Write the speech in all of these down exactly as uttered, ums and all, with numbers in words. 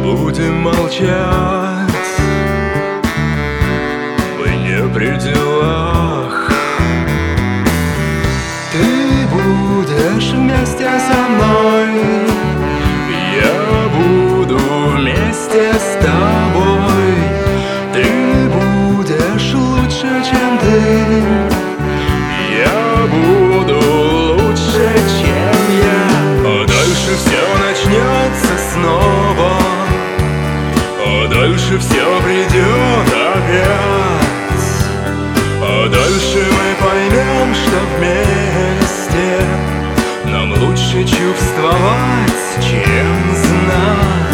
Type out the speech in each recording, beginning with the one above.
будем молчать, мы не при делах. Ты будешь вместе со мной, я буду вместе с тобой. Ты будешь лучше, чем ты, я буду лучше, чем я. А дальше все начнется снова, а дальше все придет опять. А дальше мы поймем, что вместе нам лучше чувствовать, чем знать.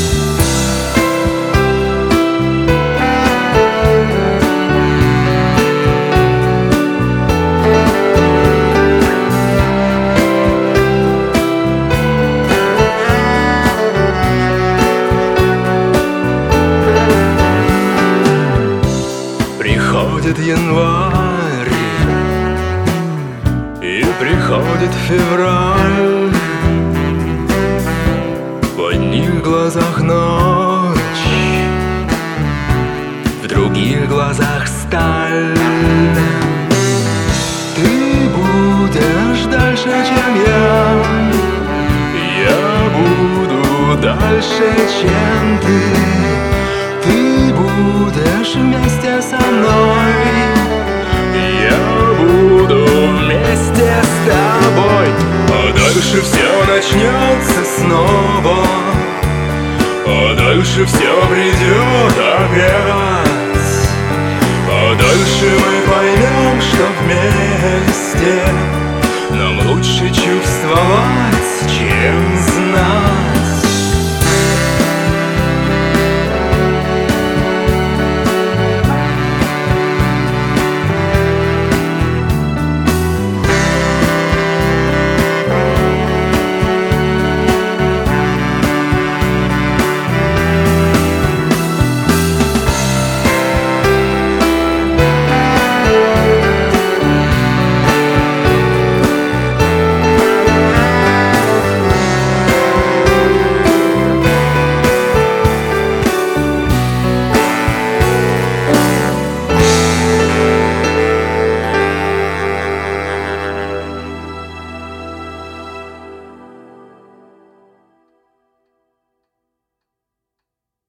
Приходит январь и приходит февраль, в одних глазах ночь, в других глазах сталь. Ты будешь дальше, чем я, я буду дальше, чем ты. Ты будешь вместе со мной, я буду вместе с тобой. А дальше все начнется снова, а дальше все придет опять. А дальше мы поймем, что вместе нам лучше чувствовать, чем знать.